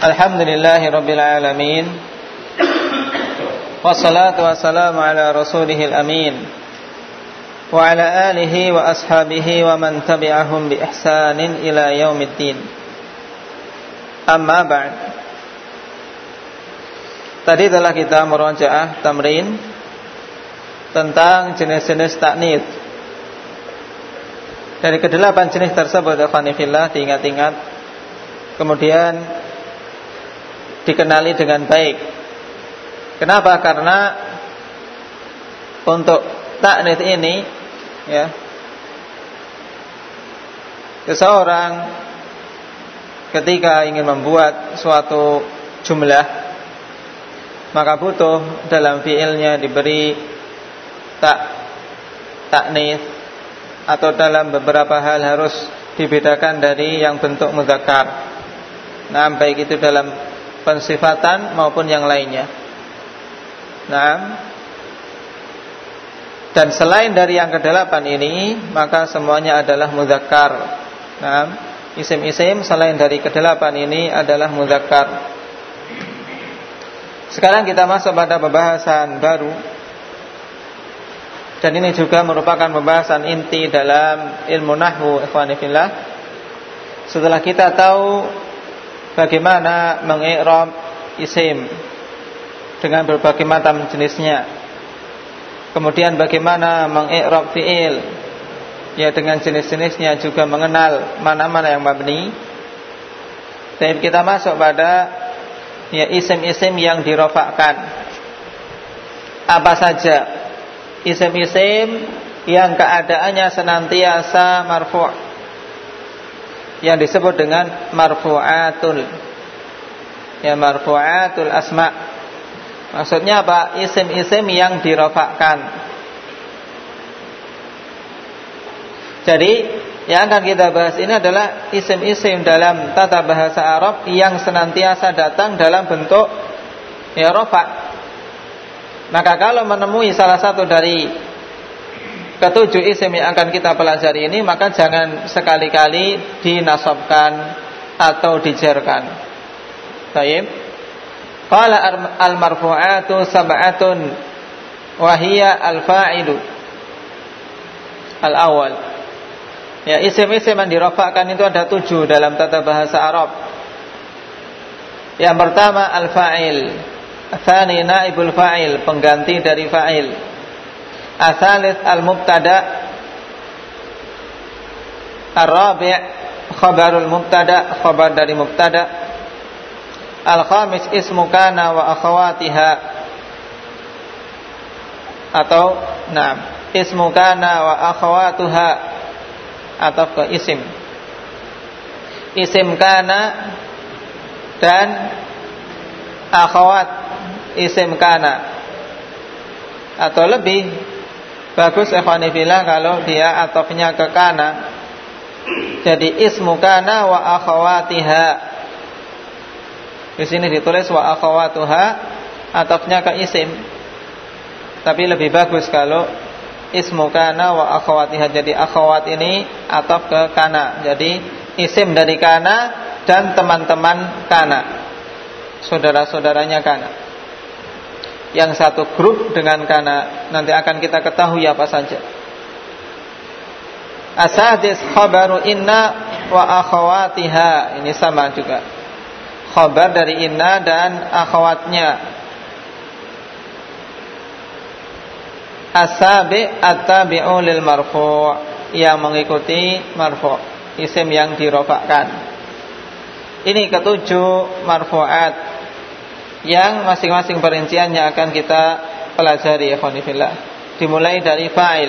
Alhamdulillahi Rabbil Alamin. Wassalatu wassalamu ala rasulihil amin, wa ala alihi wa ashabihi wa man tabi'ahum bi ihsanin ila yaumiddin. Amma ba'd. Tadi telah kita murajaah tamrin tentang jenis-jenis ta'nits. Dari kedelapan jenis tersebut, ikhwanifillah, diingat-ingat, kemudian dikenali dengan baik. Kenapa? Karena untuk ta'nits ini, ya, seseorang ketika ingin membuat suatu jumlah, maka butuh dalam fiilnya diberi ta'nits, atau dalam beberapa hal harus dibedakan dari yang bentuk mudzakkar. Nah, baik itu dalam pensifatan maupun yang lainnya. Nah, dan selain dari yang kedelapan ini, maka semuanya adalah mudzakkar. Nah, isim-isim selain dari kedelapan ini adalah mudzakkar. Sekarang kita masuk pada pembahasan baru, dan ini juga merupakan pembahasan inti dalam ilmu nahwu, ikhwani fillah. Setelah kita tahu bagaimana mengi'rab isim dengan berbagai macam jenisnya, kemudian bagaimana mengi'rab fi'il, ya, dengan jenis-jenisnya, juga mengenal mana-mana yang mabni. Dan kita masuk pada, ya, isim-isim yang dirofakkan. Apa saja isim-isim yang keadaannya senantiasa marfu', yang disebut dengan marfu'atul, ya, marfu'atul asma'. Maksudnya apa? Isim-isim yang dirofakkan. Jadi yang akan kita bahas ini adalah isim-isim dalam tata bahasa Arab yang senantiasa datang dalam bentuk, ya, rofa'. Maka kalau menemui salah satu dari ketujuh isim yang akan kita pelajari ini, maka jangan sekali-kali dinasabkan atau dijarkan. Baik. Qala al-marfu'atu sab'atun wa hiya al-fa'ilu al-awwal. Ya, isim-isim yang dirafa'kan itu ada 7 dalam tata bahasa Arab. Yang pertama al-fa'il, tsani naibul fa'il, pengganti dari fa'il. Ats-tsalits al-mubtada, ar-rabi' khabarul mubtada, khabar dari mubtada. Al-khamis ismu kana wa akhawatiha, atau ismu kana wa akhawatuha, atau ke isim kana dan akhawat isim kana, atau lebih bagus, ikhwani fillah, kalau dia atofnya ke kana, jadi ismu kana wa akhawatiha. Di sini ditulis wa akhawatuha, atofnya ke isim. Tapi lebih bagus kalau ismu kana wa akhawatiha. Jadi akhawat ini atof ke kana. Jadi isim dari kana dan teman-teman kana, saudara-saudaranya kana. Yang satu grup dengan kana, nanti akan kita ketahui apa saja. Asadis khabaru inna wa akhawatiha, ini sama juga, khabar dari inna dan akhawatnya. As-sabi at-tabi'u lil marfu', yang mengikuti marfu', isim yang dirofakkan. Ini ketujuh marfu'at yang masing-masing perinciannya akan kita pelajari, ya khonifillah. Dimulai dari fa'il.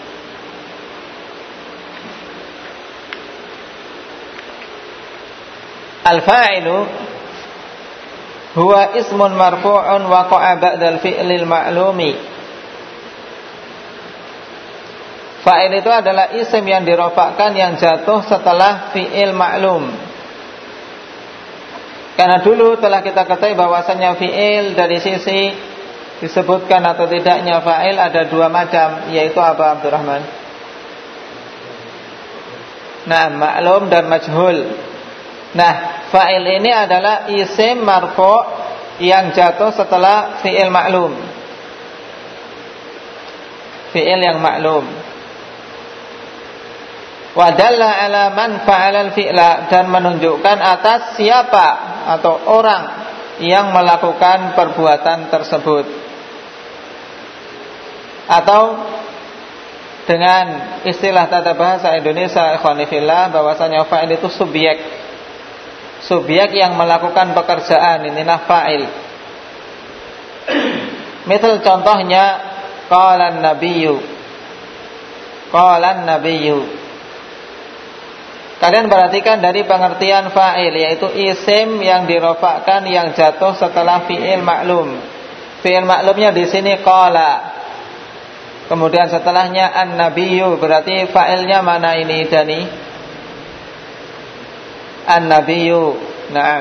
Al-fa'ilu huwa ismun marfu'un waqa'a ba'dal fi'lil ma'lumi. Fa'il itu adalah isim yang dirofakkan, yang jatuh setelah fi'il ma'lum. Karena dulu telah kita ketahui bahwasanya fi'il dari sisi disebutkan atau tidaknya fa'il ada 2 macam, yaitu apa, Abdurrahman? Nah, ma'lum dan majhul. Nah, fa'il ini adalah isim marfu' yang jatuh setelah fi'il maklum. Fi'il yang maklum. Wa dalla ala man fa'ala al-fi'la, dan menunjukkan atas siapa atau orang yang melakukan perbuatan tersebut. Atau dengan istilah tata bahasa Indonesia ikhwani fillah, bahwasanya fa'il itu subjek. Subjek yang melakukan pekerjaan, inilah fa'il. Misal contohnya qala an-nabiyyu. Qala an-nabiyyu. Kalian perhatikan dari pengertian fa'il, yaitu isim yang dirofakkan yang jatuh setelah fi'il maklum. Fi'il maklumnya di sini qala. Kemudian setelahnya an-nabiyyu, berarti fa'ilnya mana ini Dani? An-nabiyyu. Naam.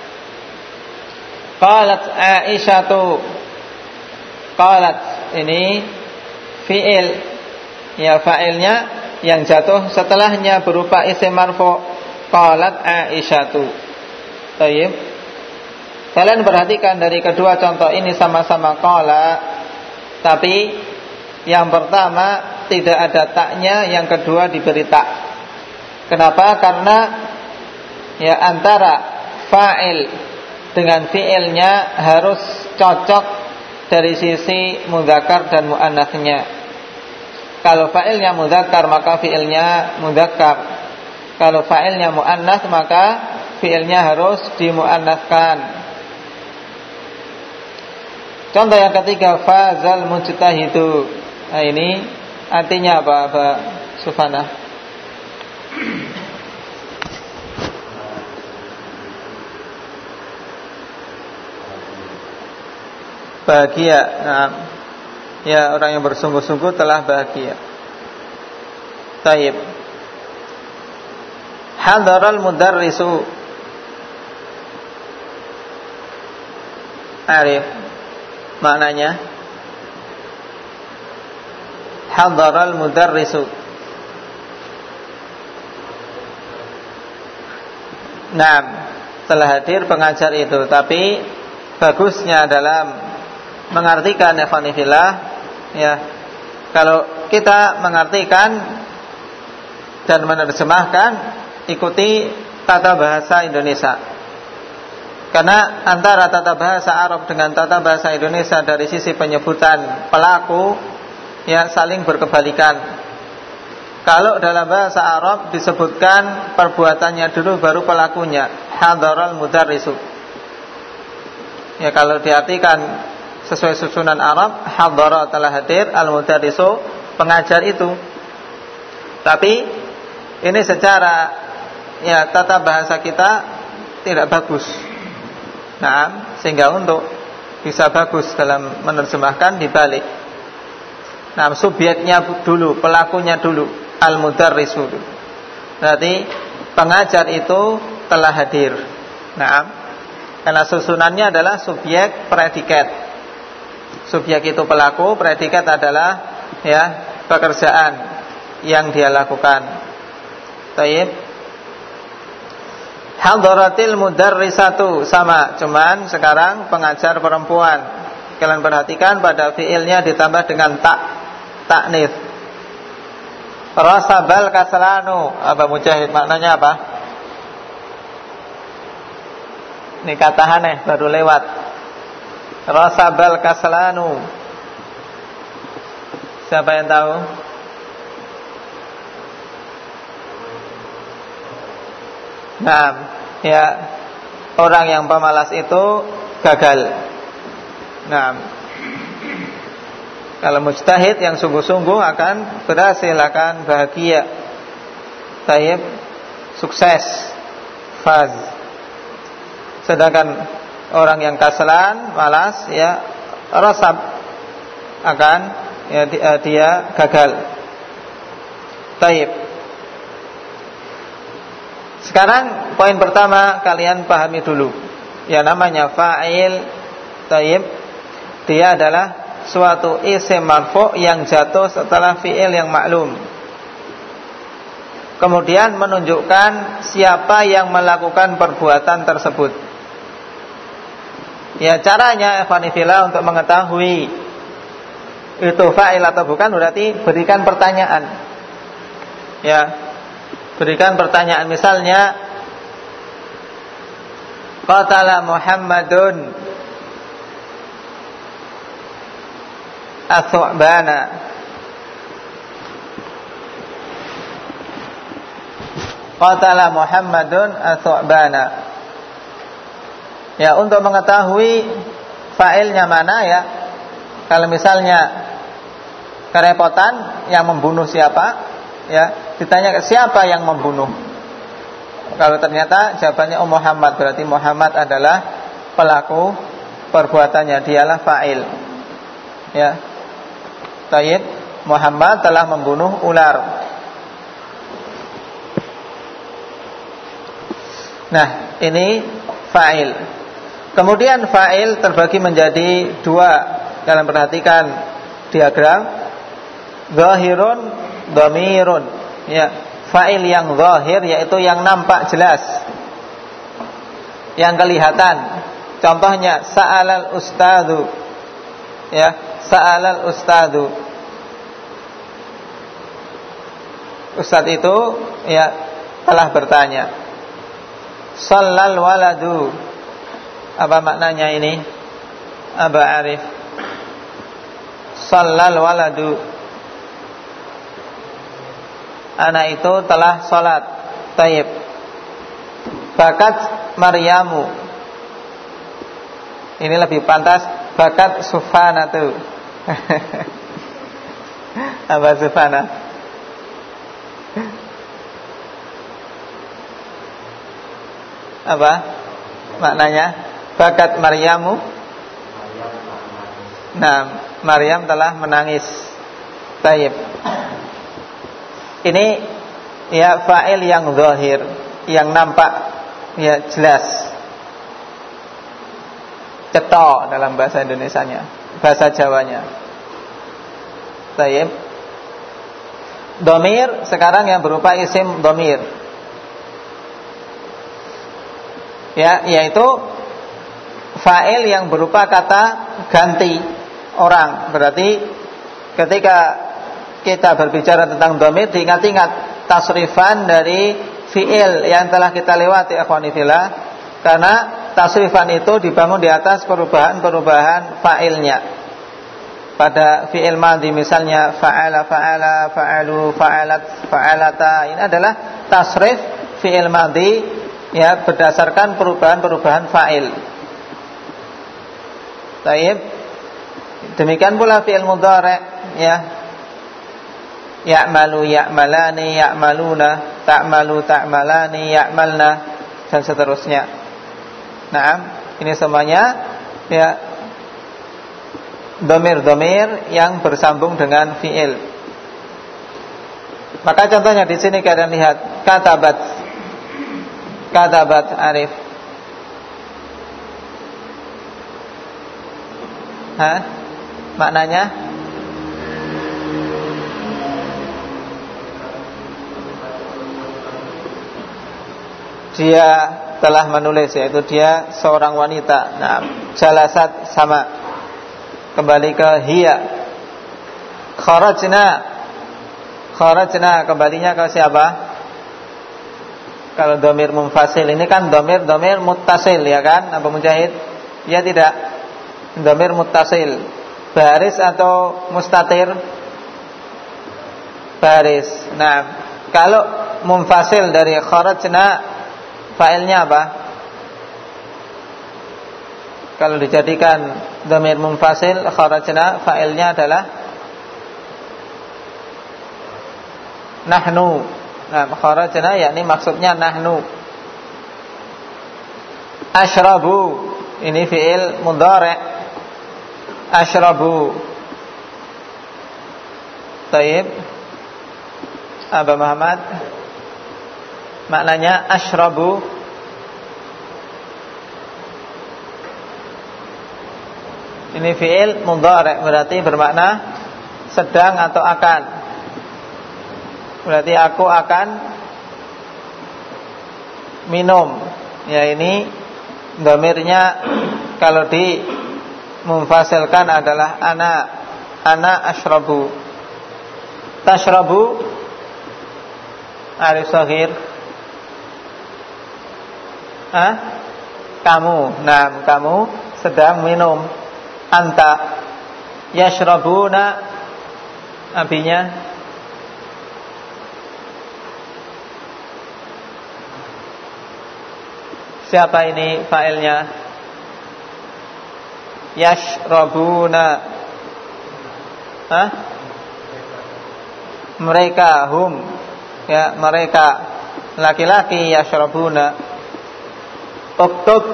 Qalat Aisyatu. Qalat ini fi'il. Ya, fa'ilnya yang jatuh setelahnya berupa isim marfu'. Qalat Aisyatu. Baik. Kalian perhatikan dari kedua contoh ini sama-sama qala, tapi yang pertama tidak ada taknya, yang kedua diberi tak. Kenapa? Karena ya antara fa'il dengan fi'ilnya harus cocok dari sisi mudzakkar dan muannats-nya. Kalau fa'ilnya mudzakkar maka fi'ilnya mudzakkar. Kalau fa'ilnya muannats maka fi'ilnya harus dimuannatskan. Contoh yang ketiga, fazal mujtahidu. Nah, ini artinya apa, Sufana? Bahagia. Nah, ya, orang yang bersungguh-sungguh telah bahagia. Taib. Hadaral mudarrisu. Arif maknanya? Hadaral mudarrisu. Nah, telah hadir pengajar itu. Tapi bagusnya dalam mengartikan ikhwanifillah, ya, kalau kita mengartikan dan menerjemahkan, ikuti tata bahasa Indonesia. Karena antara tata bahasa Arab dengan tata bahasa Indonesia dari sisi penyebutan pelaku, ya, saling berkebalikan. Kalau dalam bahasa Arab disebutkan perbuatannya dulu baru pelakunya. Hadaral mudarrisu. Ya, kalau diartikan sesuai susunan Arab, hadara telah hadir, al-mudarrisu pengajar itu. Tapi ini secara ya tata bahasa kita tidak bagus. Nah, sehingga untuk bisa bagus dalam menerjemahkan dibalik. Nah, subjeknya dulu, pelakunya dulu, al-mudarrisu. Berarti pengajar itu telah hadir. Nah, karena susunannya adalah subjek predikat. Subjek itu pelaku, predikat adalah ya pekerjaan yang dia lakukan. Taib. Hadaratil mudarrisatu, sama, cuman sekarang pengajar perempuan. Kalian perhatikan pada fiilnya ditambah dengan taknis. Rasabal kaslanu, apa Mujahid maknanya apa? Ini kata aneh baru lewat. Rasabal kaslanu. Siapa yang tahu? Nah, ya, orang yang pemalas itu gagal. Nah, kalau mujtahid yang sungguh-sungguh akan berhasil, akan bahagia. Taib, sukses, faz. Sedangkan orang yang kaslan, malas, ya, rasab, akan ya, dia gagal. Taib. Sekarang poin pertama kalian pahami dulu. Ya, namanya fa'il. Taib, dia adalah suatu isim marfu' yang jatuh setelah fi'il yang maklum. kemudian menunjukkan siapa yang melakukan perbuatan tersebut. Ya, caranya ikhwanifillah untuk mengetahui itu fa'il atau bukan berarti berikan pertanyaan. Ya, berikan pertanyaan, misalnya qatala Muhammadun as-Su'bana. Qatala Muhammadun as-Su'bana. Ya, untuk mengetahui fa'ilnya mana ya. Kalau misalnya kerepotan yang membunuh siapa, ya, ditanya siapa yang membunuh. Kalau ternyata jawabannya Muhammad, berarti Muhammad adalah pelaku perbuatannya, dialah fa'il. Ya. Tayyib, Muhammad telah membunuh ular. Nah, ini fa'il. Kemudian fa'il terbagi menjadi dua. Kalian perhatikan diagram. Zahirun, dhamirun. Ya, fa'il yang zahir yaitu yang nampak jelas, yang kelihatan. Contohnya sa'alal ustadzu. Ya, sa'alal ustadzu. Ustadz itu ya telah bertanya. Shallal waladu. Apa maknanya ini? Aba Arif. Shallal waladu. Anak itu telah salat. Tayyib. Bakat Maryamu. Ini lebih pantas bakat Sufanatu. Apa Sufana? Apa maknanya? Bakat Maryamu. Nah, Maryam telah menangis. Tayyib. Ini ya fa'il yang zahir, yang nampak ya jelas. Cetok dalam bahasa Indonesianya, bahasa Jawanya. Tayyib. Dhamir sekarang yang berupa isim dhamir. Ya, yaitu fa'il yang berupa kata ganti orang. Berarti ketika kita berbicara tentang dhamir, diingat-ingat tasrifan dari fi'il yang telah kita lewati ikhwanifillah, karena tasrifan itu dibangun di atas perubahan-perubahan fa'ilnya. Pada fi'il madhi misalnya fa'ala, fa'ala, fa'alu, fa'alat, fa'alata, ini adalah tasrif fi'il madhi ya berdasarkan perubahan-perubahan fa'il. Taib. Demikian pula fi'il mudhari' ya. Ya'malu, ya'malani, ya'maluna, ta'malu, ta'malani, ya'malna, dan seterusnya. Naam, ini semuanya ya dhamir-dhamir yang bersambung dengan fi'il. Maka contohnya di sini kalian lihat katabat. Katabat Arif. Maknanya dia telah menulis, yaitu dia seorang wanita. Nah, jalasat sama. Kembali ke hiya. Kharajna. Kharajna kembalinya ke siapa? Kalau dhamir munfasil ini kan dhamir muttasil ya kan? Apa Mujahid? Ya tidak. Dhamir muttasil. Baris atau mustatir? Baris. Nah, kalau munfasil dari kharajna, fa'ilnya apa? Kalau dijadikan dhamir munfasil kharajna, fa'ilnya adalah nahnu. Nah, kharajna yakni maksudnya nahnu. Ashrabu, ini fi'il mudhari'. Ashrabu. Taib. Aba Muhammad, maknanya ashrabu. Ini fi'il mudhari', berarti bermakna sedang atau akan. Berarti aku akan minum. Ya, ini dhamirnya kalau di memfasilkan adalah ana ashrabu. Tashrabu alif shaghir. Kamu. Nah, kamu sedang minum. Anta yashrabuna abinya siapa ini fa'ilnya? Yashrabuna. Mereka, hum. Ya, mereka laki-laki yashrabuna. Uktub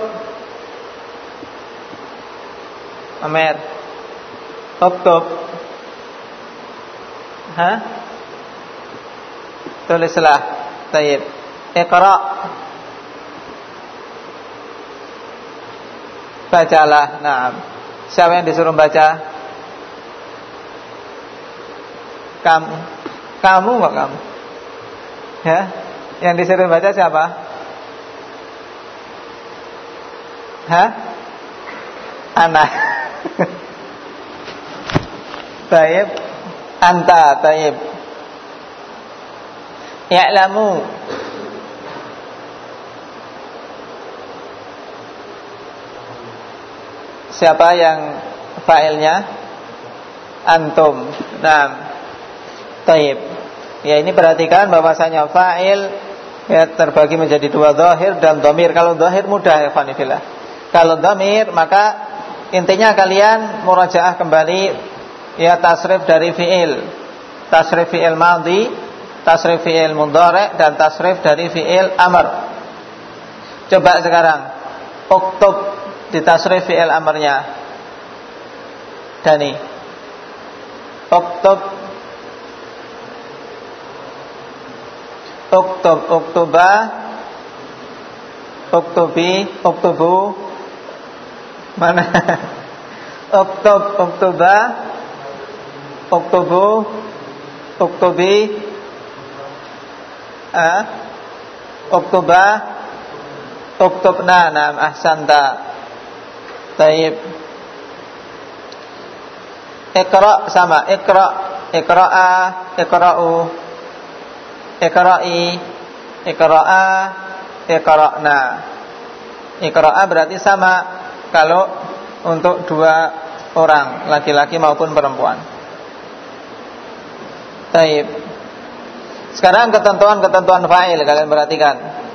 Amer. Uktub. Tulislah. Tayyib. Iqra. Bacalah. Naam. Siapa yang disuruh baca? Kamu kok kamu? Ya, yang disuruh baca siapa? Anak. Taib. Anta. Taib. Ya'lamu. Siapa yang fa'ilnya? Antum. Naam. Taib. Ya, ini perhatikan bahwasanya fa'il ya terbagi menjadi dua, dhahir dan dhamir. Kalau dhahir mudah ya fanifillah. Kalau dhamir maka intinya kalian murajaah kembali ya tasrif dari fi'il. Tasrif fi'il madhi, tasrif fi'il mudhari' dan tasrif dari fi'il amr. Coba sekarang uktub di tasrif fi'il amrnya. Dani. Uktub. Uktub, uktuba, uktubi, uktubu. Mana? Uktub, uktuba, uktubu, uktubi, uktuba, uktubna. Naam, ahsanta. Taib. Iqra sama iqra, iqra'a, iqra'u, iqra'i, iqra'a, iqra'na. Iqra'a berarti sama kalau untuk dua orang, laki-laki maupun perempuan. Taib. Sekarang ketentuan-ketentuan fa'il kalian perhatikan.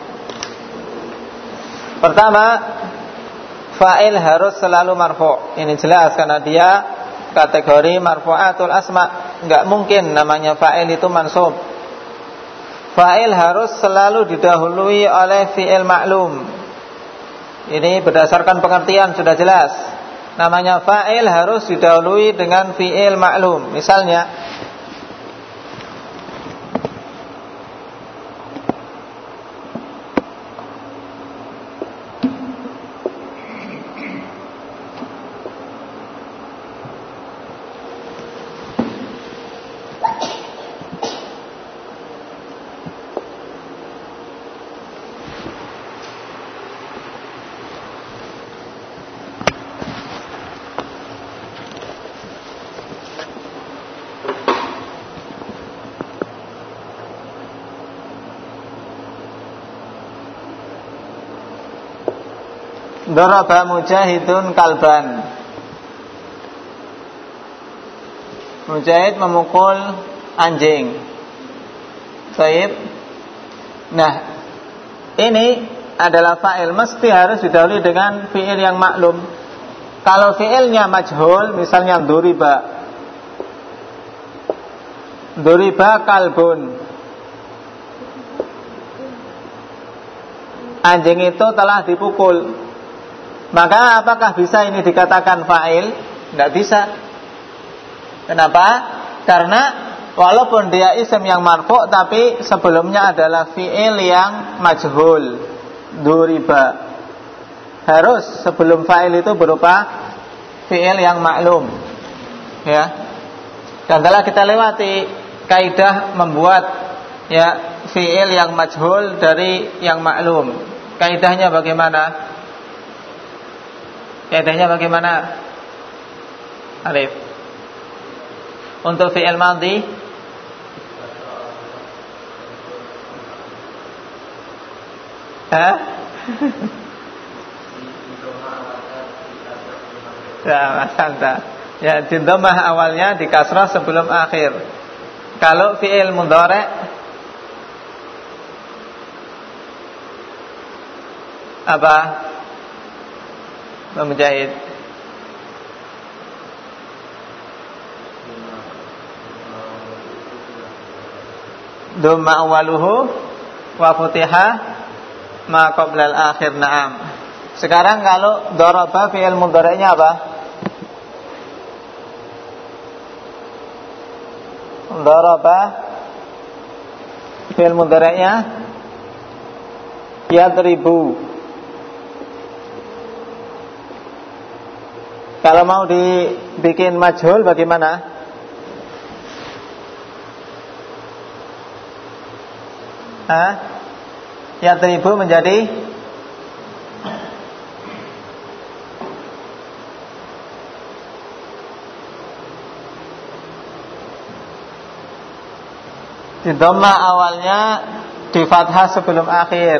Pertama, fa'il harus selalu marfu'. Ini jelas karena dia kategori marfu'atul asma. Enggak mungkin namanya fa'il itu mansub. Fa'il harus selalu didahului oleh fi'il ma'lum. Ini berdasarkan pengertian sudah jelas. Namanya fa'il harus didahului dengan fi'il ma'lum. Misalnya daraba mujahidun kalban. Mujahid memukul anjing. Baik. Nah, ini adalah fa'il, mesti harus didahului dengan fi'il yang maklum. Kalau fi'ilnya majhul, misalnya duriba. Duriba kalbun. Anjing itu telah dipukul. Maka apakah bisa ini dikatakan fa'il? Tidak bisa. Kenapa? Karena walaupun dia isim yang marfu' tapi sebelumnya adalah fi'il yang majhul. Duriba. Harus sebelum fa'il itu berupa fi'il yang maklum. Ya. Dan telah kita lewati kaidah membuat ya fi'il yang majhul dari yang maklum. Kaidahnya bagaimana? Kaidahnya bagaimana? Arif. Untuk fi'il madhi ya, Mas Anta. Ya, di dhammah awalnya, di kasrah sebelum akhir. Kalau fi'il mudhari' apa? Mujahid. Dhamma awaluhu wa futiha ma qabla al-akhir. Na'am. Sekarang kalau daraba fi'il mudhari'nya apa? Daraba fi'il mudhari'nya yadribu. Kalau mau dibikin majhul bagaimana? Yadribu menjadi di dhammah awalnya, di fathah sebelum akhir.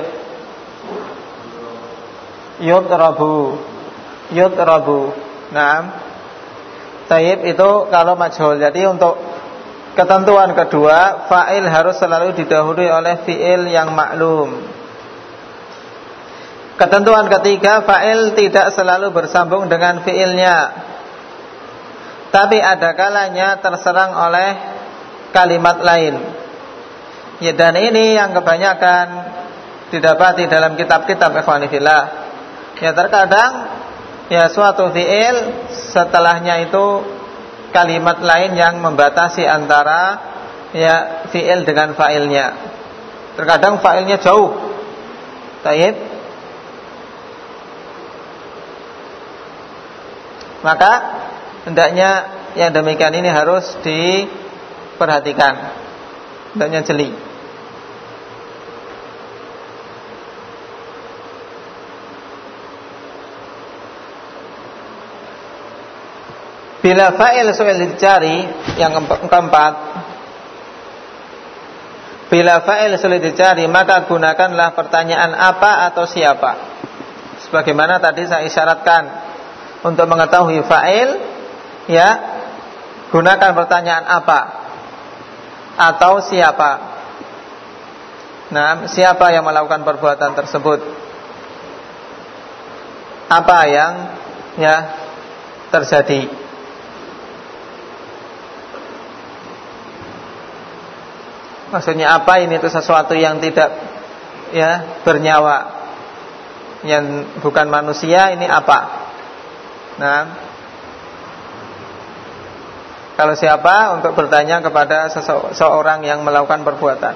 Yudrabu. Naam. Tayyib itu kalau majhul. Jadi untuk ketentuan kedua, fa'il harus selalu didahului oleh fi'il yang maklum. Ketentuan ketiga, fa'il tidak selalu bersambung dengan fi'ilnya, tapi ada kalanya terserang oleh kalimat lain. Ya, dan ini yang kebanyakan didapati dalam kitab-kitab ikhwani fillah. Ya, terkadang ya suatu fi'il setelahnya itu kalimat lain yang membatasi antara ya fi'il dengan fa'ilnya. Terkadang fa'ilnya jauh. Taib. Maka hendaknya yang demikian ini harus diperhatikan, hendaknya jeli. Bila fa'il sulit dicari, yang keempat, bila fa'il sulit dicari, maka gunakanlah pertanyaan apa atau siapa. Sebagaimana tadi saya isyaratkan, untuk mengetahui fa'il, ya, gunakan pertanyaan apa atau siapa. Nah, siapa yang melakukan perbuatan tersebut? Apa yang ya terjadi? Maksudnya apa ini? Itu sesuatu yang tidak ya bernyawa, yang bukan manusia. Ini apa? Nah, kalau siapa untuk bertanya kepada seseorang yang melakukan perbuatan.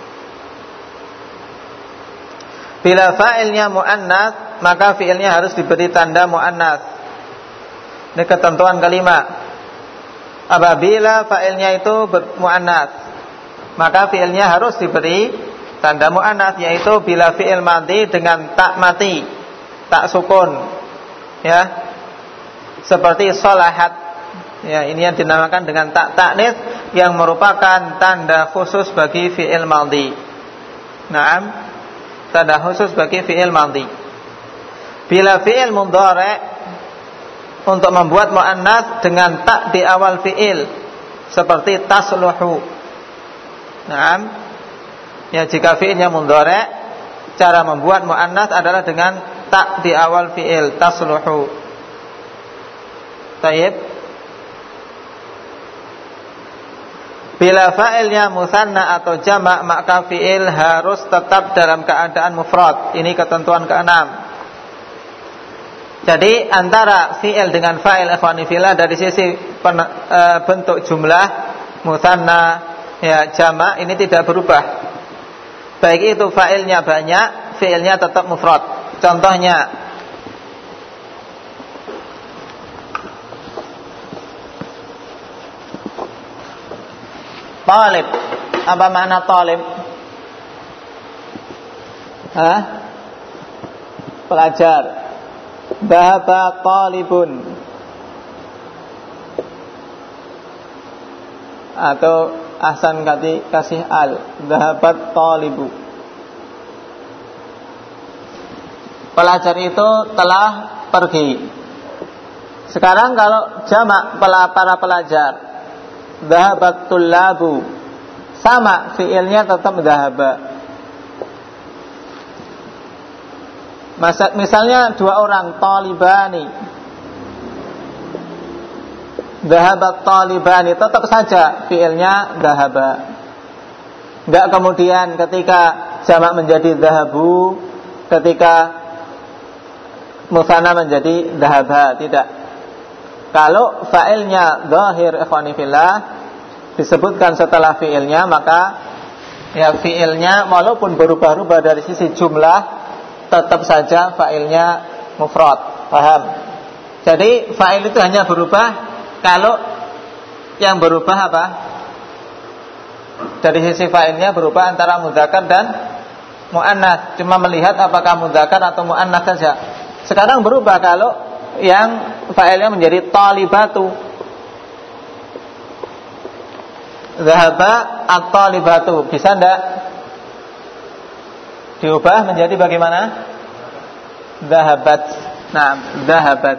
Bila fa'ilnya mu'annats, maka fi'ilnya harus diberi tanda mu'annats. Ini ketentuan kelima. Apabila fa'ilnya itu mu'annats, maka fi'ilnya harus diberi tanda mu'annats, yaitu bila fi'il madhi dengan tak mati, tak sukun, ya, seperti sholahat, ya, ini yang dinamakan dengan tak ta'nits, yang merupakan tanda khusus bagi fi'il madhi. Naam, tanda khusus bagi fi'il madhi. Bila fi'il mudhari' untuk membuat mu'annats dengan tak di awal fi'il, seperti tasluhu. Naam, ya, jika fi'ilnya mudhari', cara membuat mu'annats adalah dengan tak di awal fi'il, tasluhu. Taib. Bila fa'ilnya musanna atau jama', maka fi'il harus tetap dalam keadaan mufrad. Ini ketentuan ke-6. Jadi antara fi'il dengan fa'il ikhwani fillah dari sisi bentuk jumlah musanna ya jama' ini tidak berubah. Baik itu fa'ilnya banyak, fi'ilnya tetap mufrad. Contohnya talib. Apa makna talib? Pelajar. Dhahaba talibun. Atau ahsan kasih al. Dhahabat talibu. Pelajar itu telah pergi. Sekarang kalau jamak para pelajar, dhahabat tullabu, sama fiilnya tetap dhahaba. Misalnya dua orang, talibani, dhahabat talibani, tetap saja fiilnya dhahaba. Enggak kemudian ketika jamak menjadi dhahabu, ketika musanna menjadi dhahaba, tidak. Kalau fa'ilnya zahir ikhwani fillah disebutkan setelah fi'ilnya, maka ya fi'ilnya walaupun berubah-ubah dari sisi jumlah tetap saja fa'ilnya mufrad. Paham? Jadi fa'il itu hanya berubah kalau yang berubah apa? Dari sisi fa'ilnya berubah antara mudzakkar dan muannats. Cuma melihat apakah mudzakkar atau muannats saja. Sekarang berubah kalau yang fa'ilnya menjadi talibatu. Dhahaba at-talibatu. Bisa enggak diubah menjadi bagaimana? Dhahabat. Nah, dhahabat.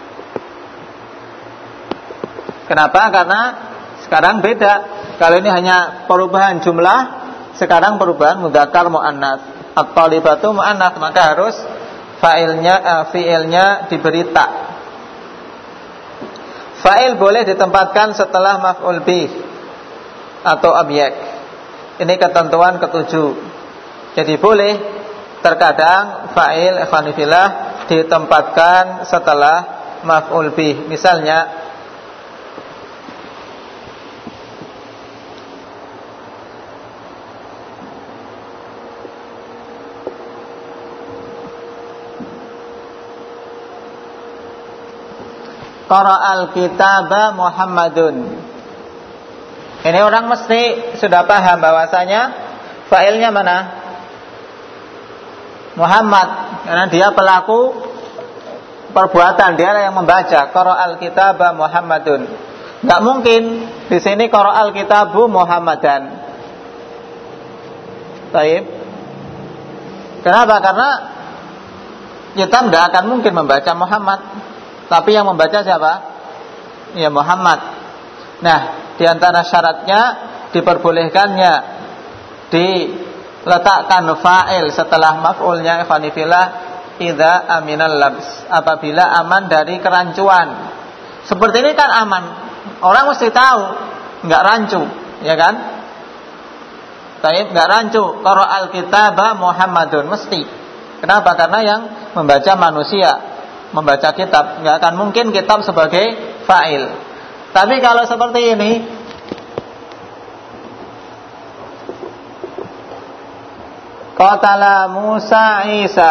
Kenapa? Karena sekarang beda. Kalau ini hanya perubahan jumlah, sekarang perubahan mudzakkar muannats. At-talibatu muannats, maka harus fi'ilnya diberi ta. Fa'il boleh ditempatkan setelah maf'ul bih atau objek. Ini ketentuan ketujuh. Jadi boleh terkadang fa'il ikhwani fillah ditempatkan setelah maf'ul bih. Misalnya qara'al kitaba Muhammadun. Ini orang mesti sudah paham bahwasanya fa'ilnya mana? Muhammad, karena dia pelaku perbuatan, dia yang membaca. Qara'al kitaba Muhammadun. Enggak mungkin di sini qara'al kitabu Muhammadan. Baik. Kenapa? Karena kita tidak akan mungkin membaca Muhammad. Tapi yang membaca siapa? Ya Muhammad. Nah, di antara syaratnya diperbolehkannya diletakkan fa'il setelah maf'ulnya ikhwani fillah idza aminal labs, apabila aman dari kerancuan. Seperti ini kan aman. Orang mesti tahu enggak rancu, ya kan? Baik, enggak rancu. Qara'al kitaba Muhammadun mesti. Kenapa? Karena yang membaca manusia, membaca kitab, nggak akan mungkin kitab sebagai fa'il. Tapi kalau seperti ini, qatala Musa Isa,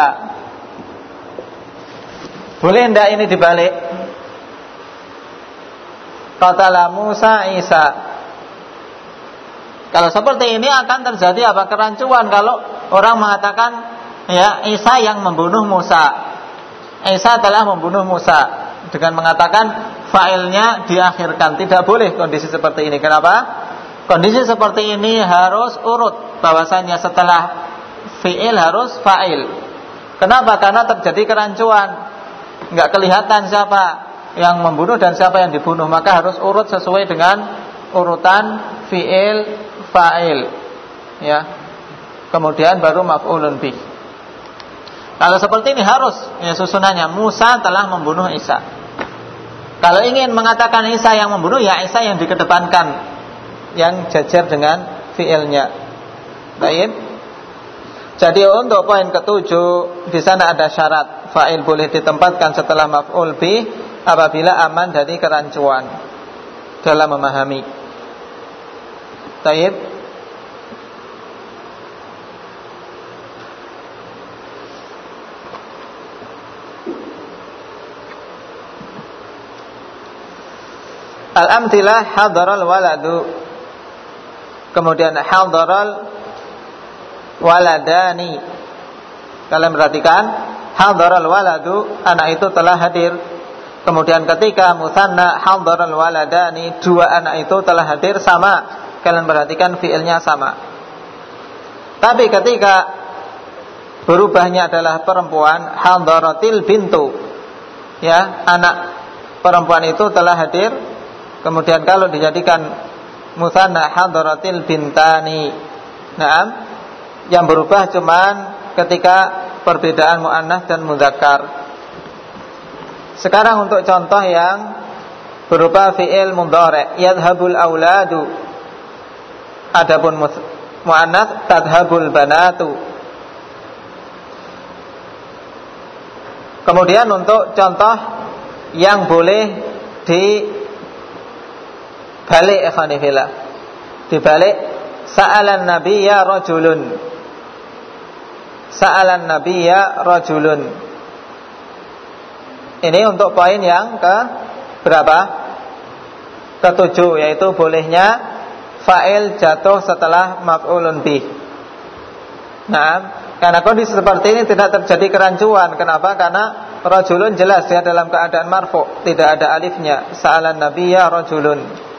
boleh enggak ini dibalik? Qatala Musa Isa. Kalau seperti ini akan terjadi apa? Kerancuan kalau orang mengatakan ya Isa yang membunuh Musa. Isa telah membunuh Musa dengan mengatakan fa'ilnya diakhirkan. Tidak boleh kondisi seperti ini. Kenapa? Kondisi seperti ini harus urut, bahwasanya setelah fi'il harus fa'il. Kenapa? Karena terjadi kerancuan, nggak kelihatan siapa yang membunuh dan siapa yang dibunuh. Maka harus urut sesuai dengan urutan fi'il, fa'il, ya. Kemudian baru maf'ulun bih. Kalau seperti ini harus ya susunannya Musa telah membunuh Isa. Kalau ingin mengatakan Isa yang membunuh, ya Isa yang dikedepankan, yang jajar dengan fiilnya. Baik. Jadi untuk poin ketujuh, di sana ada syarat fa'il boleh ditempatkan setelah maf'ul bih apabila aman dari kerancuan dalam memahami. Baik. Al-amtilah hadaral waladu. Kemudian hadaral waladani. Kalian perhatikan, hadaral waladu, anak itu telah hadir. Kemudian ketika musanna hadaral waladani, dua anak itu telah hadir, sama. Kalian perhatikan fiilnya sama. Tapi ketika berubahnya adalah perempuan, hadaratil bintu, ya, anak perempuan itu telah hadir. Kemudian kalau dijadikan musanna hadaratil bintani, nah, yang berubah cuman ketika perbedaan muannats dan mudzakkar. Sekarang untuk contoh yang berupa fi'il mudhari', yadhhabul auladu. Adapun muannats tadhhabul banatu. Kemudian untuk contoh yang boleh dibalik, ikhwani fillah, dibalik, sa'alan nabiyya rajulun. Sa'alan nabiyya rajulun. Ini untuk poin yang ke berapa? Ketujuh, yaitu bolehnya fa'il jatuh setelah maf'ulun bih. Nah, karena kondisi seperti ini tidak terjadi kerancuan. Kenapa? Karena rajulun jelas ya dalam keadaan marfu', tidak ada alifnya. Sa'alan nabiyya rajulun.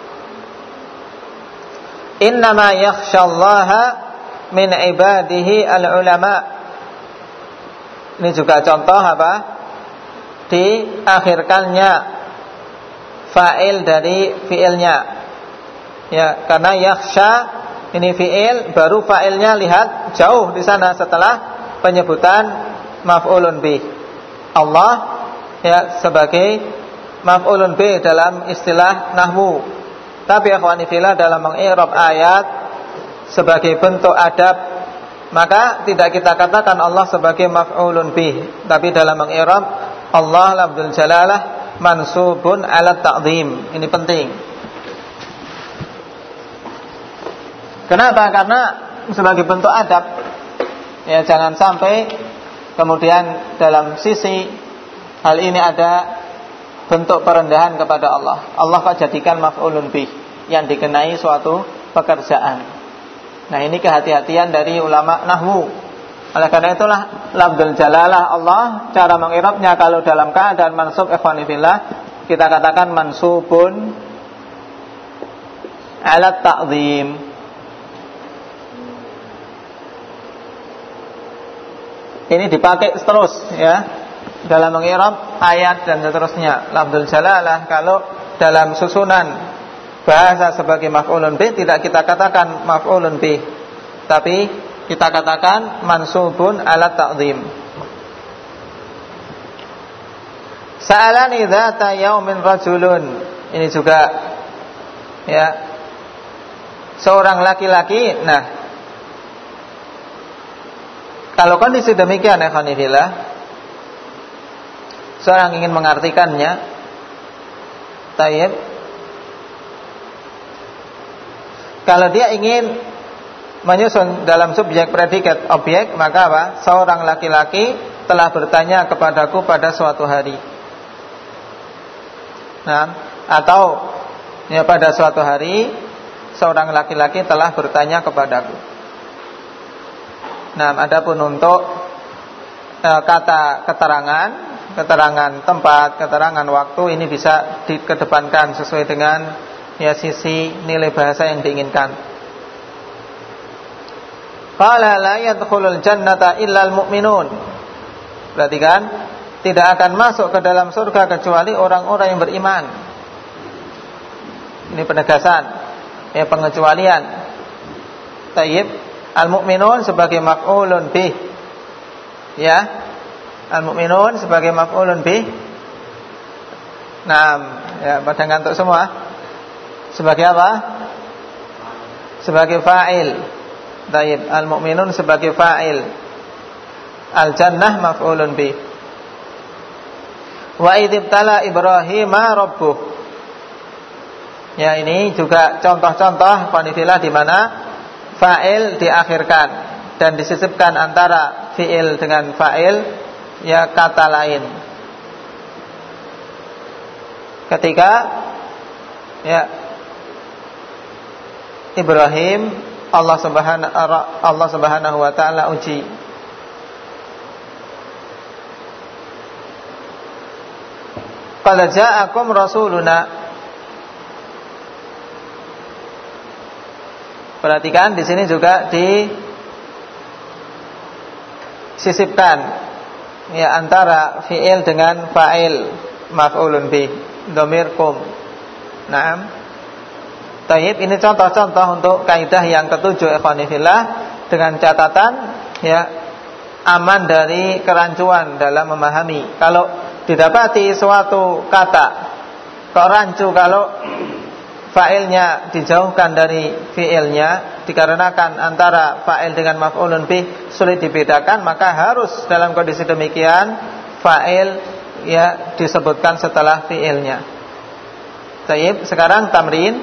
Innama yakhshallaha min ibadihi al-ulama. Ini juga contoh apa? Diakhirkannya fa'il dari fi'ilnya. Ya, karena yakhsha ini fi'il, baru fa'ilnya lihat jauh di sana setelah penyebutan maf'ulun bih. Allah ya sebagai maf'ulun bih dalam istilah nahwu. Tapi akhwani fillah, dalam mengi'rab ayat sebagai bentuk adab, maka tidak kita katakan Allah sebagai maf'ulun bih, tapi dalam mengi'rab Allah lafdzul jalalah mansubun ala ta'zim. Ini penting. Kenapa? Karena sebagai bentuk adab. Ya, jangan sampai kemudian dalam sisi hal ini ada bentuk perendahan kepada Allah. Allah kok jadikan maf'ulun bih yang dikenai suatu pekerjaan. Nah, ini kehati-hatian dari ulama nahwu. Oleh karena itulah lafdzul jalalah Allah, cara mengirabnya kalau dalam keadaan mansub, ikhwani fillah, kita katakan mansubun ala ta'zim. Ini dipakai terus ya dalam mengirab ayat dan seterusnya. Lafdzul jalalah kalau dalam susunan bahasa sebagai maf'ulun bih tidak kita katakan maf'ulun bih, tapi kita katakan mansubun ala ta'zim. Sa'alani dzata yaumin rajulun. Ini juga ya seorang laki-laki. Nah, kalau kondisi demikian ya khanifillah, seorang ingin mengartikannya, tayyib, kalau dia ingin menyusun dalam subjek predikat objek, maka apa? Seorang laki-laki telah bertanya kepadaku pada suatu hari. Nah, atau ya pada suatu hari seorang laki-laki telah bertanya kepadaku. Nah, adapun untuk kata keterangan tempat, keterangan waktu, ini bisa dikedepankan sesuai dengan ya sisi nilai bahasa yang diinginkan. Qala la yadkhulul jannata illal mu'minun. Perhatikan, tidak akan masuk ke dalam surga kecuali orang-orang yang beriman. Ini penegasan, ya pengecualian. Tayyib, al-mu'minun sebagai maf'ulun bih. Ya. Al-mu'minun sebagai maf'ulun bih. Nah, ya pada ngantuk semua. Sebagai apa? Sebagai fa'il. Tayyib, al-mu'minun sebagai fa'il. Al-jannah maf'ulun bih. Wa idzibtala Ibrahima rabbuh. Ya, ini juga contoh-contoh qanifilah di mana fa'il diakhirkan dan disisipkan antara fi'il dengan fa'il, ya kata lain. Ketika ya Ibrahim Allah Subhanahu wa taala uji. qad ja'akum rasuluna. Perhatikan di sini juga disisipkan ya antara fi'il dengan fa'il maf'ulun bih, dhamir kum. Naam. Taib, ini contoh-contoh untuk kaidah yang ketujuh ikhwani fillah, dengan catatan ya aman dari kerancuan dalam memahami. Kalau didapati suatu kata kok rancu kalau fa'ilnya dijauhkan dari fi'ilnya, dikarenakan antara fa'il dengan maf'ulun bih sulit dibedakan, maka harus dalam kondisi demikian fa'il ya disebutkan setelah fi'ilnya. Taib, sekarang tamrin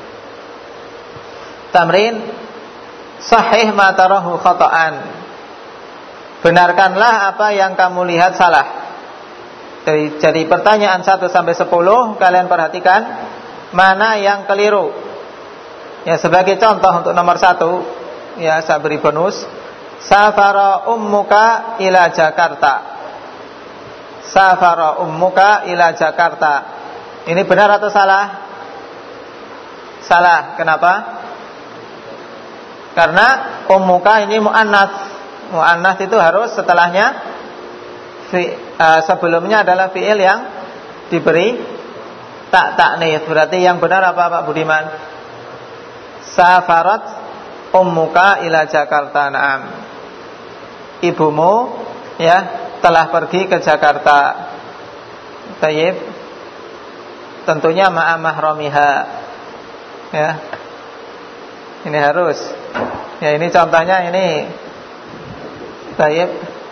sahih ma tarahu khata'an. Benarkanlah apa yang kamu lihat salah. Jadi pertanyaan 1 sampai 10 kalian perhatikan mana yang keliru. Ya, sebagai contoh untuk nomor 1 ya saya beri bonus. Safara ummuka ila Jakarta. Safara ummuka ila Jakarta. Ini benar atau salah? Salah. Kenapa? Karena ummuka ini muannats. Muannats itu harus setelahnya sebelumnya adalah fi'il yang diberi ta'nis. Berarti yang benar apa Pak Budiman? Safarat ummuka ila Jakarta. Naam. Ibumu ya telah pergi ke Jakarta. Tayyib. Tentunya ma'a mahramiha. Ya. Ini harus. Ya, ini contohnya ini. Tayyib.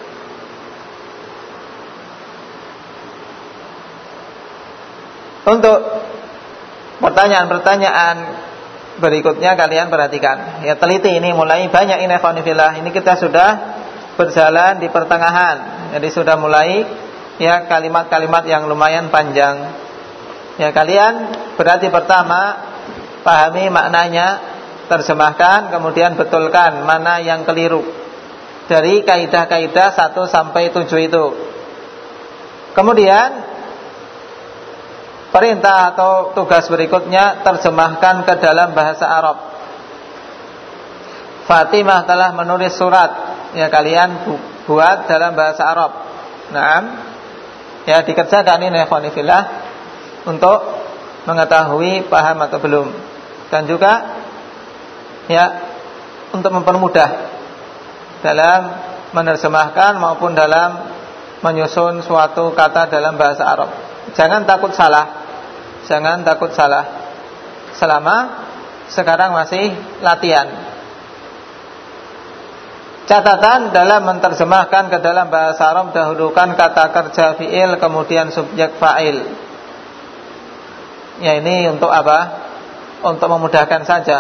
Untuk pertanyaan-pertanyaan berikutnya kalian perhatikan. Ya, teliti ini mulai banyak ini ikhwanifillah. Ini kita sudah berjalan di pertengahan. Jadi sudah mulai ya kalimat-kalimat yang lumayan panjang. Ya, kalian berarti pertama pahami maknanya, terjemahkan, kemudian betulkan mana yang keliru dari kaidah-kaidah 1 sampai 7 itu. Kemudian perintah atau tugas berikutnya, terjemahkan ke dalam bahasa Arab. Fatimah telah menulis surat. Ya, kalian buat dalam bahasa Arab. Naam. Ya, dikerjakan ini ikhwanifillah untuk mengetahui paham atau belum. Dan juga ya untuk mempermudah dalam menerjemahkan maupun dalam menyusun suatu kata dalam bahasa Arab. Jangan takut salah. Jangan takut salah. Selama sekarang masih latihan. Catatan dalam menerjemahkan ke dalam bahasa Arab, dahulukan kata kerja fi'il, kemudian subjek fa'il. Ya, ini untuk apa? Untuk memudahkan saja.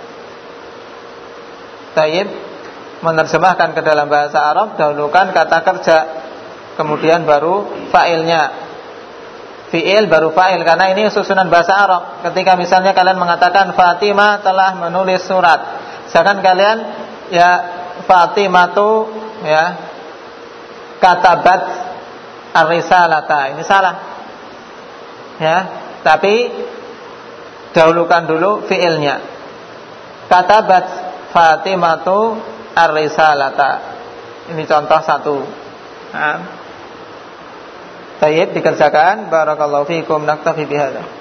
Taib, menerjemahkan ke dalam bahasa Arab, dahulukan kata kerja, kemudian baru fa'ilnya. Fi'il baru fa'il, karena ini susunan bahasa Arab. Ketika misalnya kalian mengatakan Fatimah telah menulis surat, misalkan kalian ya Fatimatu ya katabat ar-risalata, ini salah. Ya, tapi dahulukan dulu fi'ilnya. Katabat Fatimatu ar-risalata. Ini contoh 1. Nah, Tayyib, dikerjakan. Barakallahu fiikum. Naktafi bihadza.